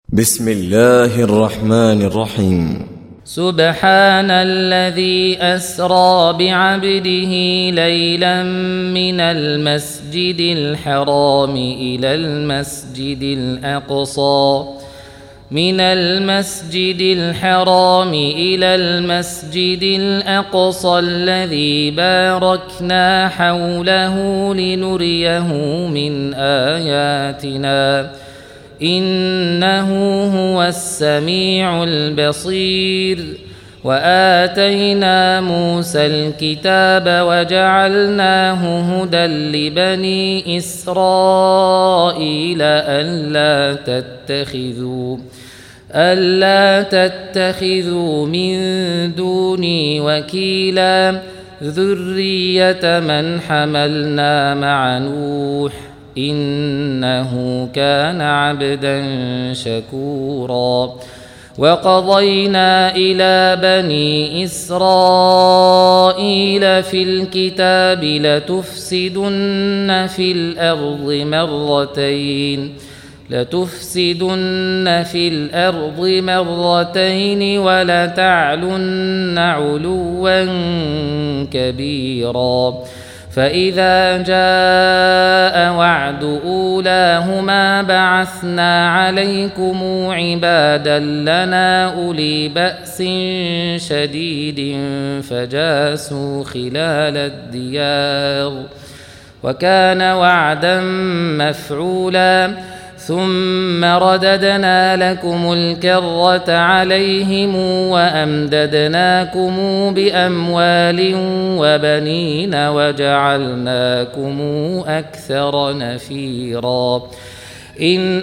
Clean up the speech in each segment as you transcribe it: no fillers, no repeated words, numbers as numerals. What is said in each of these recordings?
بسم الله الرحمن الرحيم. سبحان الذي أسرى بعبده ليلا من المسجد الحرام إلى المسجد الأقصى الذي باركنا حوله لنريه من آياتنا إنه هو السميع البصير. وآتينا موسى الكتاب وجعلناه هدى لبني إسرائيل ألا تتخذوا من دوني وكيلا ذرية من حملنا مع نوح إنه كان عبدا شكورا. وقضينا إلى بني إسرائيل في الكتاب لتفسدن في الأرض مرتين ولتعلن علوا كبيرا. فإذا جاء وعد أولاهما بعثنا عليكم عبادا لنا أولي بأس شديد فجاسوا خلال الديار وكان وعدا مفعولا. ثم رددنا لكم الكرة عليهم وأمددناكم بأموال وبنين وجعلناكم أكثر نفيرا. إن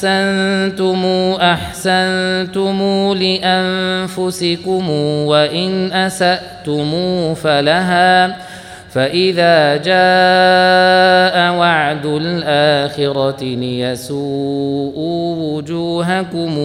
أحسنتم لأنفسكم وإن أسأتم فلها. فإذا جاء وعد الآخرة ليسوءوا وجوهكم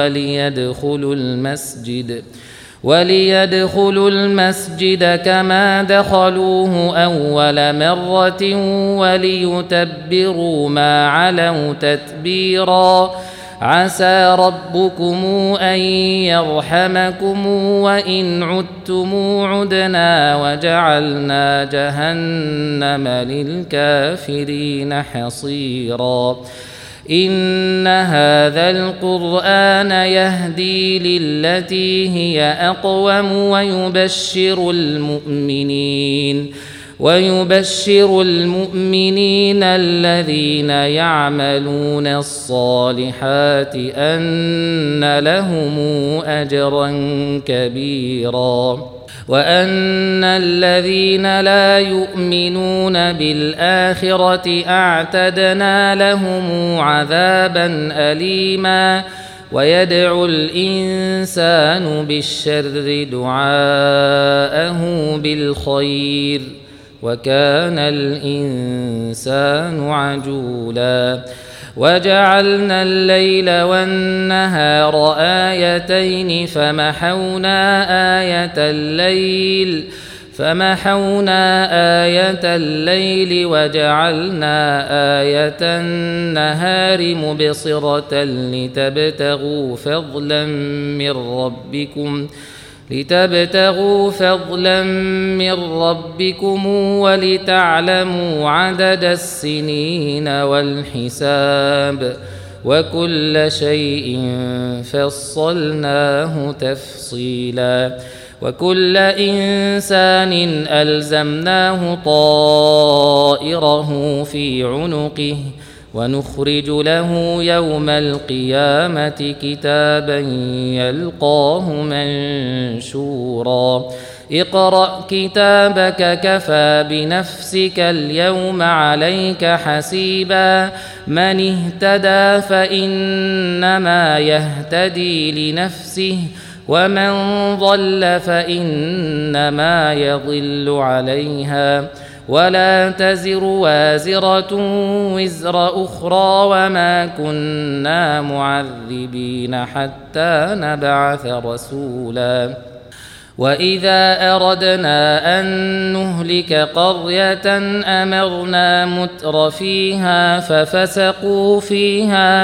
وليدخلوا المسجد كما دخلوه أول مرة وليتبروا ما علوا تتبيرا. عسى ربكم أن يرحمكم وإن عدتم عدنا وجعلنا جهنم للكافرين حصيرا. إن هذا القرآن يهدي للتي هي أقوم ويبشر المؤمنين الذين يعملون الصالحات أن لهم أجرا كبيرا. وأن الذين لا يؤمنون بالآخرة أعتدنا لهم عذابا أليما. ويدعو الإنسان بالشر دعاءه بالخير وكان الإنسان عجولا. وجعلنا الليل والنهار آيتين فمحونا آية الليل وجعلنا آية النهار مبصرة لتبتغوا فضلا من ربكم ولتعلموا عدد السنين والحساب وكل شيء فصلناه تفصيلا. وكل إنسان ألزمناه طائره في عنقه ونخرج له يوم القيامة كتابا يلقاه منشورا. اقرأ كتابك كفى بنفسك اليوم عليك حسيبا. من اهتدى فإنما يهتدي لنفسه ومن ضل فإنما يضل عليها ولا تزر وازرة وزر أخرى وما كنا معذبين حتى نبعث رسولا. وإذا أردنا أن نهلك قرية أمرنا متر فيها ففسقوا فيها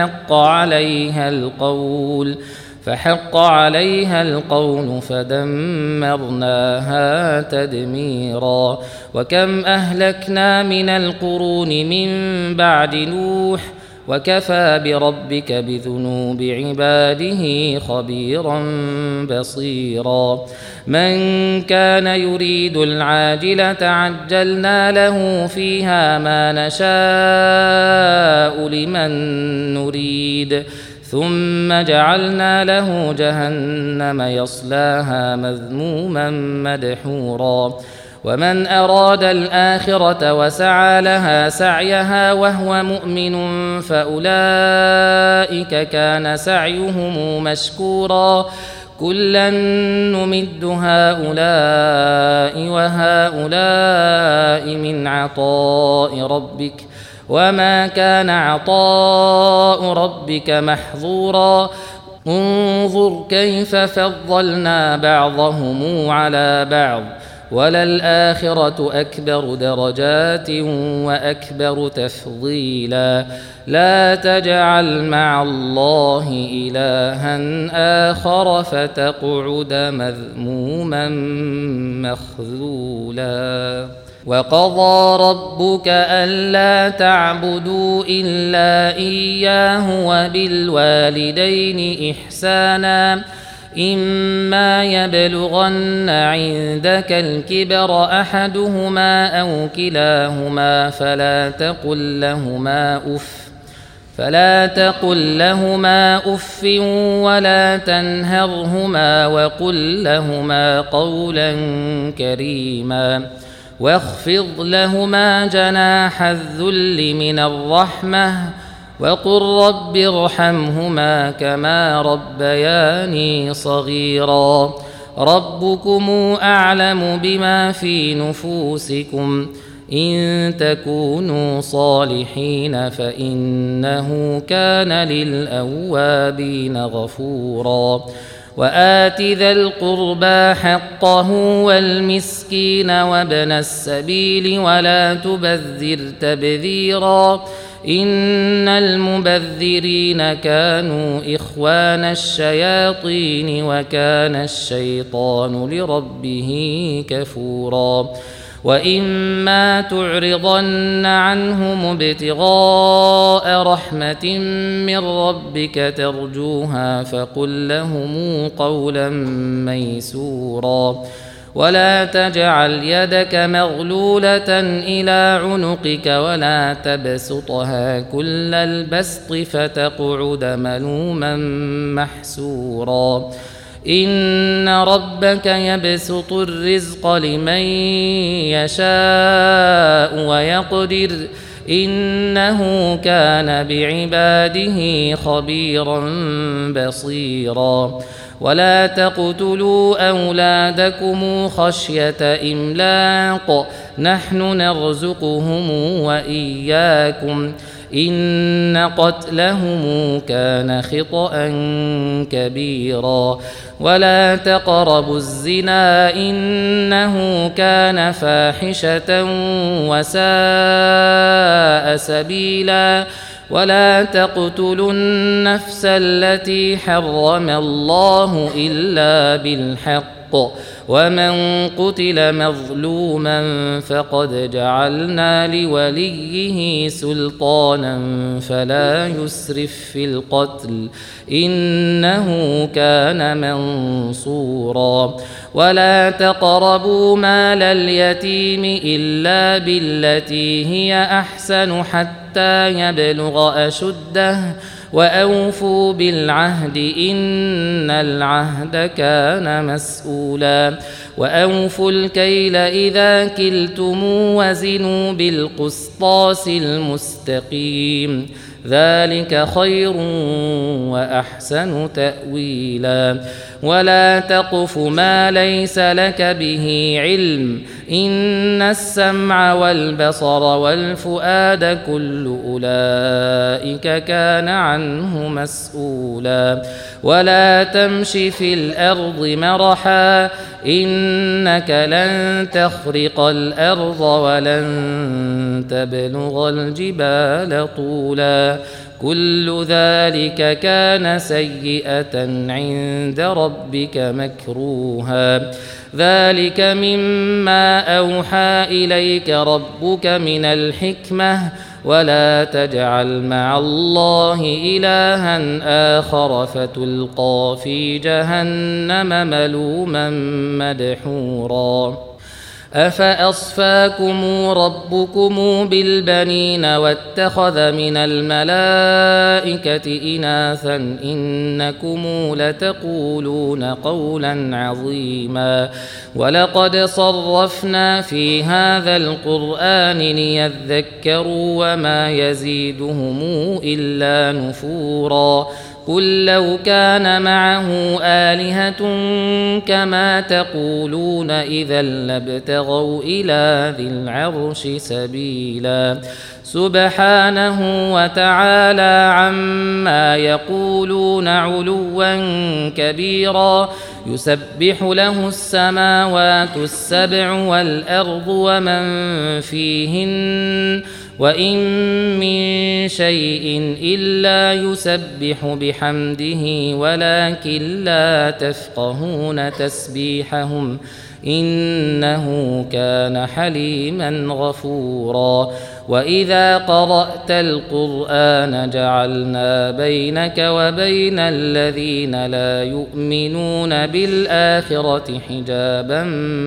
فحق عليها القول فدمرناها تدميرا. وكم أهلكنا من القرون من بعد نوح وكفى بربك بذنوب عباده خبيرا بصيرا. من كان يريد العاجلة عجلنا له فيها ما نشاء لمن نريد ثم جعلنا له جهنم يصلاها مذموما مدحورا. ومن أراد الآخرة وسعى لها سعيها وهو مؤمن فأولئك كان سعيهم مشكورا. كلا نمد هؤلاء وهؤلاء من عطاء ربك وما كان عطاء ربك محظورا. انظر كيف فضلنا بعضهم على بعض وللآخرة أكبر درجات وأكبر تفضيلا. لا تجعل مع الله إلها آخر فتقعد مذموما مخذولا. وقضى ربك ألا تعبدوا إلا إياه وبالوالدين إحسانا إما يبلغن عندك الكبر أحدهما أو كلاهما فلا تقل لهما أف ولا تنهرهما وقل لهما قولا كريما واخفض لهما جناح الذل من الرحمة وقل رب ارحمهما كما ربياني صغيرا. ربكم أعلم بما في نفوسكم إن تكونوا صالحين فإنه كان للأوابين غفورا. وآت ذا القربى حقه والمسكين وابن السبيل ولا تبذر تبذيرا إن المبذرين كانوا إخوان الشياطين وكان الشيطان لربه كفورا. وإما تعرضن عنهم ابتغاء رحمة من ربك ترجوها فقل لهم قولا ميسورا. ولا تجعل يدك مغلولة إلى عنقك ولا تبسطها كل البسط فتقعد ملوما محسورا. إن ربك يبسط الرزق لمن يشاء ويقدر إنه كان بعباده خبيرا بصيرا. ولا تقتلوا أولادكم خشية إملاق نحن نرزقهم وإياكم إن قتلهم كان خطأ كبيرا. ولا تقربوا الزنا إنه كان فاحشة وساء سبيلا. ولا تقتلوا النفس التي حرم الله إلا بالحق ومن قتل مظلوما فقد جعلنا لوليه سلطانا فلا يسرف في القتل إنه كان منصورا. ولا تقربوا مال اليتيم إلا بالتي هي أحسن حتى يبلغ أشده وأوفوا بالعهد إن العهد كان مسؤولا. وأوفوا الكيل إذا كلتم وزنوا بالقسطاس المستقيم ذلك خير وأحسن تأويلا. ولا تقف ما ليس لك به علم إن السمع والبصر والفؤاد كل أولئك كان عنه مسؤولا ولا تمش في الأرض مرحا إنك لن تخرق الأرض ولن تبلغ الجبال طولا كل ذلك كان سيئة عند ربك مكروها ذلك مما أوحى إليك ربك من الحكمة ولا تجعل مع الله إلها آخر فتلقى في جهنم ملوما مدحورا أفأصفاكم ربكم بالبنين واتخذ من الملائكة إناثا إنكم لتقولون قولا عظيما ولقد صرفنا في هذا القرآن ليذكروا وما يزيدهم إلا نفورا قل لو كان معه آلهة كما تقولون إذا لابتغوا إلى ذي العرش سبيلا سبحانه وتعالى عما يقولون علوا كبيرا يسبح له السماوات السبع والأرض ومن فيهن وإن من شيء إلا يسبح بحمده ولكن لا تفقهون تسبيحهم إنه كان حليما غفورا وإذا قرأت القرآن جعلنا بينك وبين الذين لا يؤمنون بالآخرة حجابا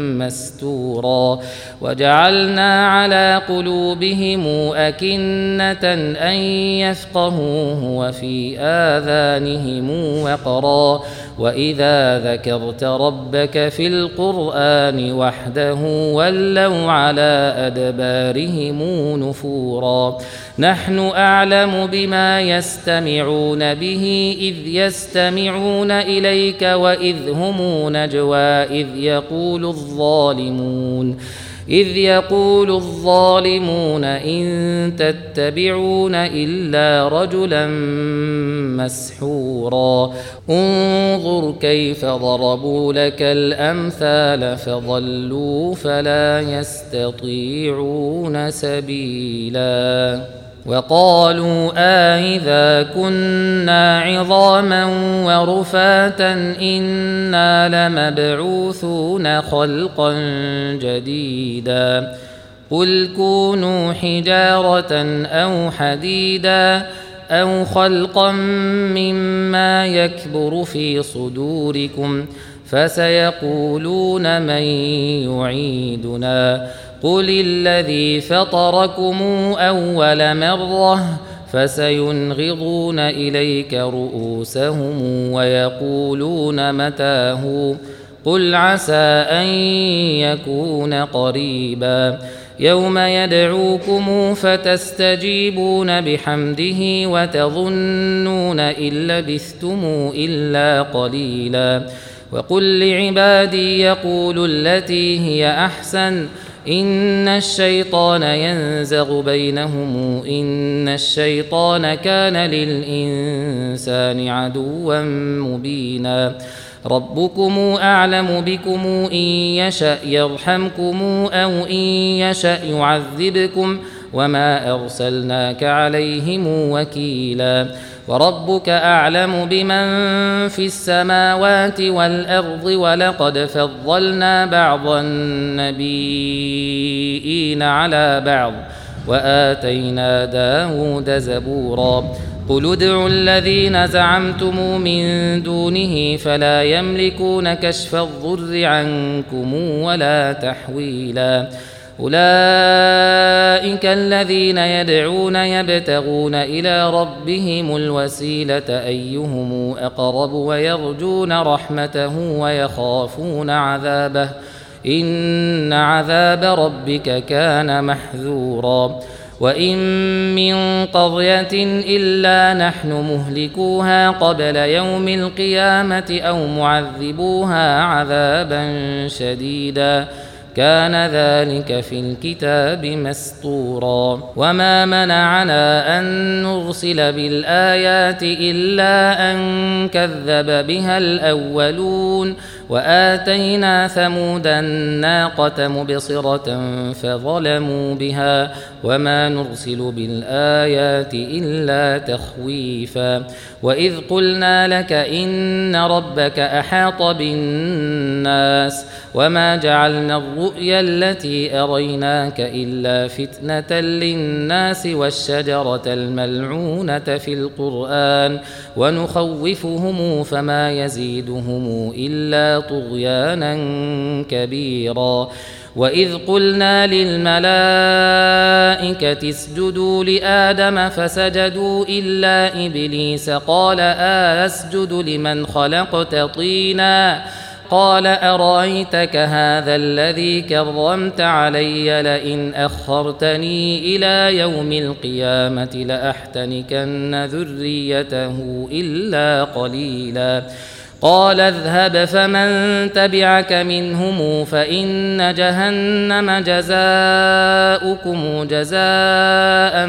مستورا وجعلنا على قلوبهم أكنة أن يفقهوه وفي آذانهم وقرا وإذا ذكرت ربك في القرآن وحده ولوا على أدبارهم نفورا نحن أعلم بما يستمعون به إذ يستمعون إليك وإذ هم نجوى إذ يقول الظالمون إن تتبعون إلا رجلا مسحورا انظر كيف ضربوا لك الأمثال فضلوا فلا يستطيعون سبيلا وقالوا أإذا كنا عظاما ورفاتا إنا لمبعوثون خلقا جديدا قل كونوا حجارة أو حديدا أو خلقا مما يكبر في صدوركم فسيقولون من يعيدنا قل الذي فطركم أول مرة فسينغضون إليك رؤوسهم ويقولون متاه قل عسى أن يكون قريبا يوم يدعوكم فتستجيبون بحمده وتظنون إن لبثتم إلا قليلا وقل لعبادي يقولوا التي هي أحسن إن الشيطان ينزغ بينهم إن الشيطان كان للإنسان عدوا مبينا ربكم أعلم بكم إن يشأ يرحمكم أو إن يشأ يعذبكم وما أرسلناك عليهم وكيلا وربك أعلم بمن في السماوات والأرض ولقد فضلنا بعض النبيين على بعض وآتينا داود زبورا قل ادعوا الذين زعمتم من دونه فلا يملكون كشف الضر عنكم ولا تحويلا أولئك الذين يدعون يبتغون إلى ربهم الوسيلة أيهم أقرب ويرجون رحمته ويخافون عذابه إن عذاب ربك كان محذورا وإن من قرية إلا نحن مهلكوها قبل يوم القيامة أو معذبوها عذابا شديدا كان ذلك في الكتاب مسطورا وما منعنا أن نرسل بالآيات إلا أن كذب بها الأولون وآتينا ثمود الناقة مبصرة فظلموا بها وما نرسل بالآيات إلا تخويفا وإذ قلنا لك إن ربك أحاط بالناس وما جعلنا الرؤيا التي أريناك إلا فتنة للناس والشجرة الملعونة في القرآن ونخوفهم فما يزيدهم إلا طغيانا كبيرا وإذ قلنا للملائكة اسجدوا لآدم فسجدوا إلا إبليس قال أسجد لمن خلقت طينا قال أرأيتك هذا الذي كرمت علي لئن أخرتني إلى يوم القيامة لأحتنكن ذريته إلا قليلا قال اذهب فمن تبعك منهم فإن جهنم جزاؤكم جزاء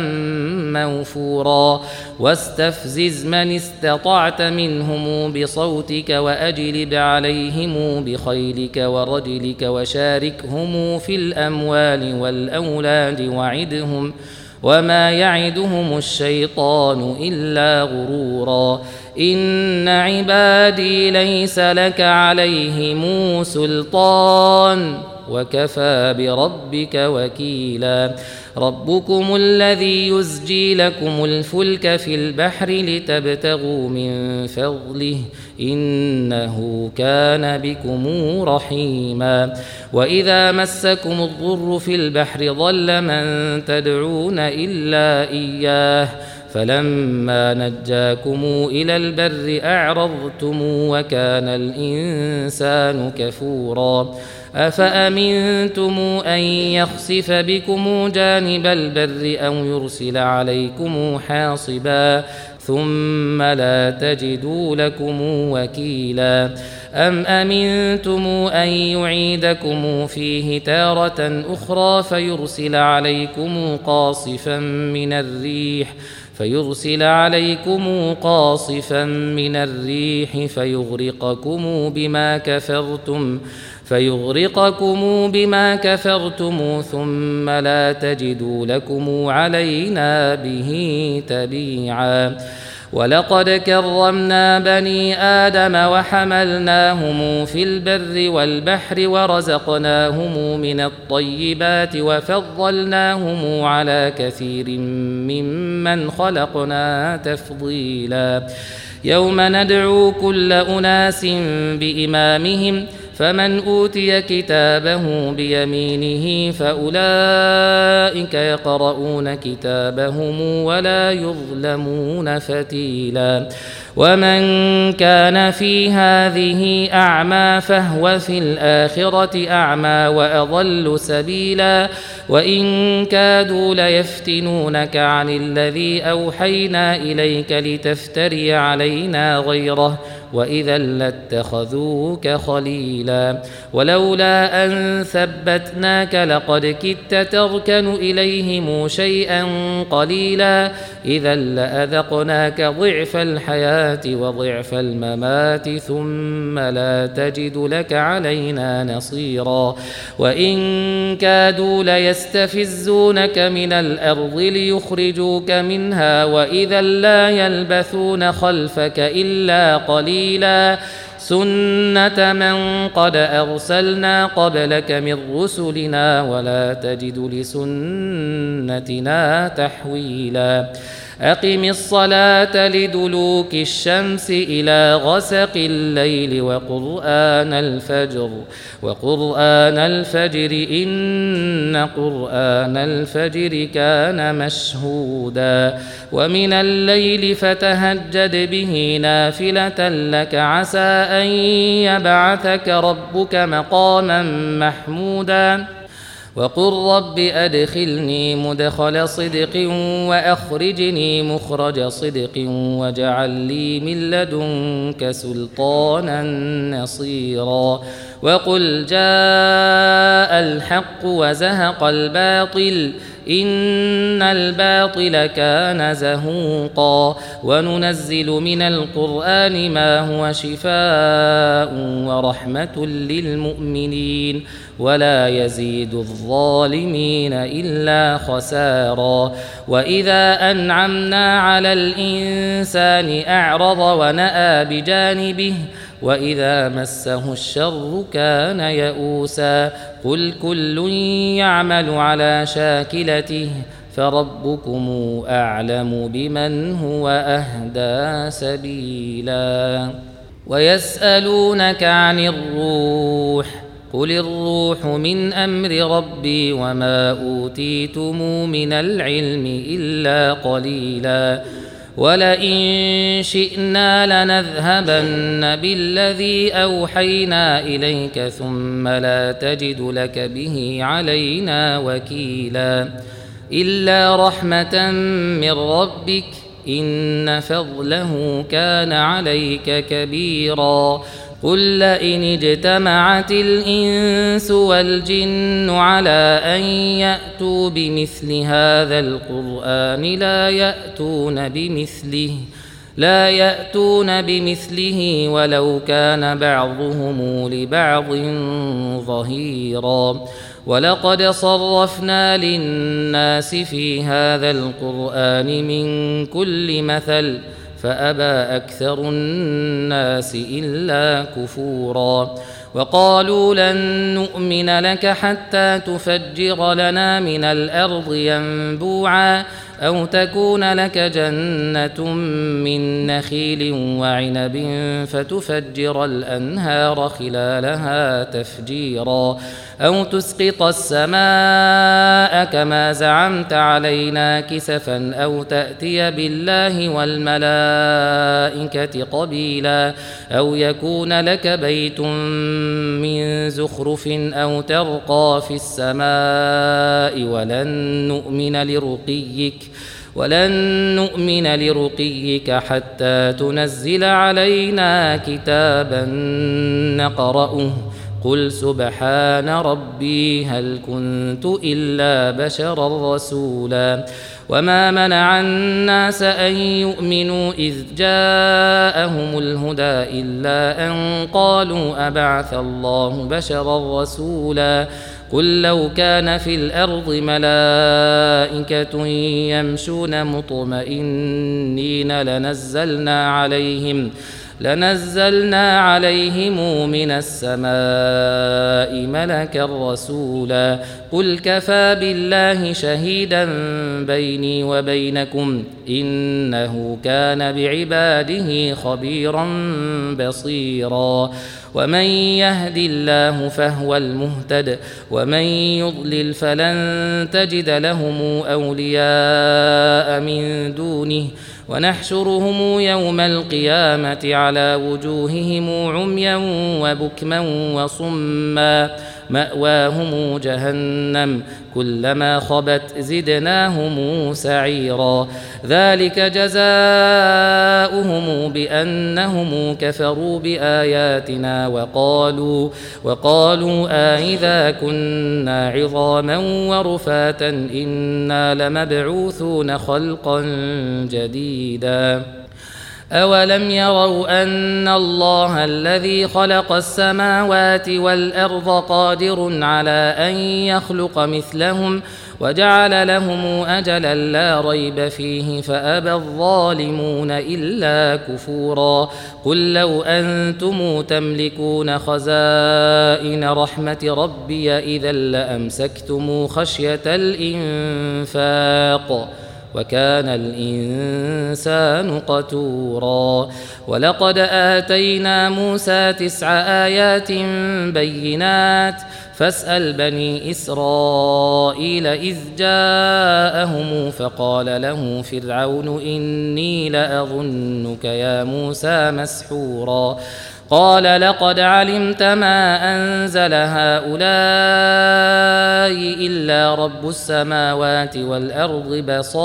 موفورا واستفزز من استطعت منهم بصوتك وأجلب عليهم بخيلك ورجلك وشاركهم في الأموال والأولاد وعدهم وما يعدهم الشيطان إلا غرورا إن عبادي ليس لك عليهم سلطان وكفى بربك وكيلا ربكم الذي يزجي لكم الفلك في البحر لتبتغوا من فضله إنه كان بكم رحيما وإذا مسكم الضر في البحر ضل من تدعون إلا إياه فلما نجاكم إلى البر أعرضتم وكان الإنسان كفورا أفأمنتم أن يخسف بكم جانب البر أو يرسل عليكم حاصبا ثم لا تجدوا لكم وكيلا أم أمنتم أن يعيدكم فيه تارة أخرى فيرسل عليكم قاصفا من الريح فيغرقكم بما كفرتم ثم لا تجدوا لكم علينا به تبيعا ولقد كرمنا بني آدم وحملناهم في البر والبحر ورزقناهم من الطيبات وفضلناهم على كثير ممن خلقنا تفضيلا يوم ندعو كل أناس بإمامهم فمن أوتي كتابه بيمينه فأولئك يقرؤون كتابهم ولا يظلمون فتيلا ومن كان في هذه أعمى فهو في الآخرة أعمى وأضل سبيلا وإن كادوا ليفتنونك عن الذي أوحينا إليك لتفتري علينا غيره وإذا لاتخذوك خليلا ولولا أن ثبتناك لقد كدت تركن إليهم شيئا قليلا إذا لأذقناك ضعف الحياة وضعف الممات ثم لا تجد لك علينا نصيرا وإن كادوا ليستفزونك من الأرض ليخرجوك منها وإذا لا يلبثون خلفك إلا قليلا سنة من قد أرسلنا قبلك من رسلنا ولا تجد لسنتنا تحويلا أقم الصلاة لدلوك الشمس إلى غسق الليل وقرآن الفجر إن قرآن الفجر كان مشهودا ومن الليل فتهجد به نافلة لك عسى أن يبعثك ربك مقاما محمودا وقل رب أدخلني مدخل صدق وأخرجني مخرج صدق واجعل لي من لدنك سلطانا نصيرا وقل جاء الحق وزهق الباطل إن الباطل كان زهوقا وننزل من القرآن ما هو شفاء ورحمة للمؤمنين ولا يزيد الظالمين إلا خسارا وإذا أنعمنا على الإنسان أعرض ونأى بجانبه وإذا مسه الشر كان يئوسا قل كل يعمل على شاكلته فربكم أعلم بمن هو أهدى سبيلا ويسألونك عن الروح قل الروح من أمر ربي وما أوتيتم من العلم إلا قليلا ولئن شئنا لنذهبن بالذي أوحينا إليك ثم لا تجد لك به علينا وكيلا إلا رحمة من ربك إن فضله كان عليك كبيرا قل لئن اجتمعت الإنس والجن على أن يأتوا بمثل هذا القرآن لا يأتون بمثله ولو كان بعضهم لبعض ظهيرا ولقد صرفنا للناس في هذا القرآن من كل مثل فأبى أكثر الناس إلا كفورا وقالوا لن نؤمن لك حتى تفجر لنا من الأرض ينبوعا أو تكون لك جنة من نخيل وعنب فتفجر الأنهار خلالها تفجيرا أو تسقط السماء كما زعمت علينا كسفا أو تأتي بالله والملائكة قبيلا أو يكون لك بيت من زخرف أو ترقى في السماء ولن نؤمن لرقيك حتى تنزل علينا كتابا نقرأه قل سبحان ربي هل كنت إلا بشرا رسولا وما منع الناس أن يؤمنوا إذ جاءهم الهدى إلا أن قالوا أبعث الله بشرا رسولا قل لو كان في الأرض ملائكة يمشون مطمئنين لنزلنا عليهم من السماء ملكا رسولا قل كفى بالله شهيدا بيني وبينكم إنه كان بعباده خبيرا بصيرا ومن يهد الله فهو المهتد ومن يضلل فلن تجد لهم أولياء من دونه ونحشرهم يوم القيامة على وجوههم عميا وبكما وصما مأواهم جهنم كلما خبت زدناهم سعيرا ذلك جزاؤهم بأنهم كفروا بآياتنا وقالوا أإذا كنا عظاما ورفاتا إنا لمبعوثون خلقا جديدا أولم يروا أن الله الذي خلق السماوات والأرض قادر على أن يخلق مثلهم وجعل لهم أجلا لا ريب فيه فأبى الظالمون إلا كفورا قل لو أنتم تملكون خزائن رحمة ربي إذا لأمسكتم خشية الإنفاق وكان الإنسان قتورا ولقد آتينا موسى 9 آيات بينات فاسأل بني إسرائيل إذ جاءهم فقال له فرعون إني لأظنك يا موسى مسحورا قال لقد علمت ما أنزل هؤلاء إلا رب السماوات والأرض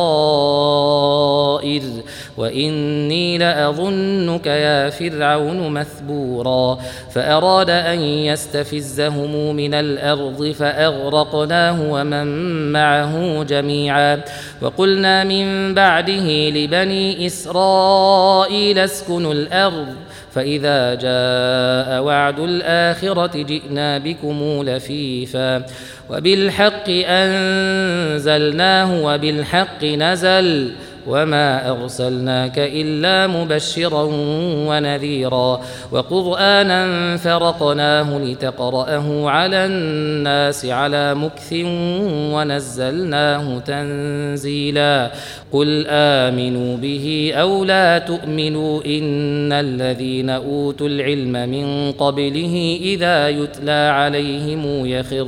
بصائر وإني لأظنك يا فرعون مثبورا فأراد أن يستفزهم من الأرض فأغرقناه ومن معه جميعا وقلنا من بعده لبني إسرائيل اسكنوا الأرض فإذا جاء وعد الآخرة جئنا بكم لفيفا وبالحق أنزلناه وبالحق نزل وما أرسلناك إلا مبشرا ونذيرا وقرآنا فرقناه لتقرأه على الناس على مكث ونزلناه تنزيلا قل آمنوا به أو لا تؤمنوا إن الذين أوتوا العلم من قبله إذا يتلى عليهم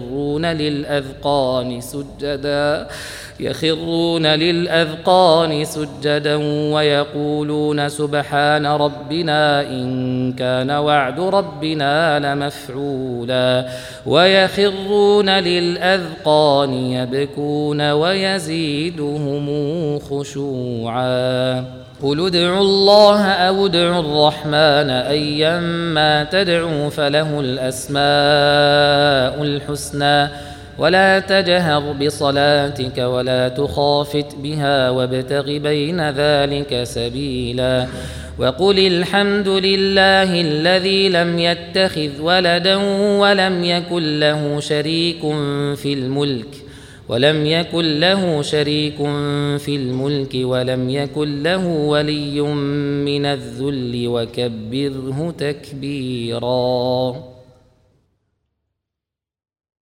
يخرون للأذقان سجدا ويقولون سبحان ربنا إن كان وعد ربنا لمفعولا ويخرون للأذقان يبكون ويزيدهم خشوعا قل ادعوا الله أو ادعوا الرحمن أيما تدعوا فله الأسماء الحسنى ولا تجهر بصلاتك ولا تخافت بها وابتغ بين ذلك سبيلا وقل الحمد لله الذي لم يتخذ ولدا ولم يكن له شريك في الملك ولم يكن له ولي من الذل وكبره تكبيرا.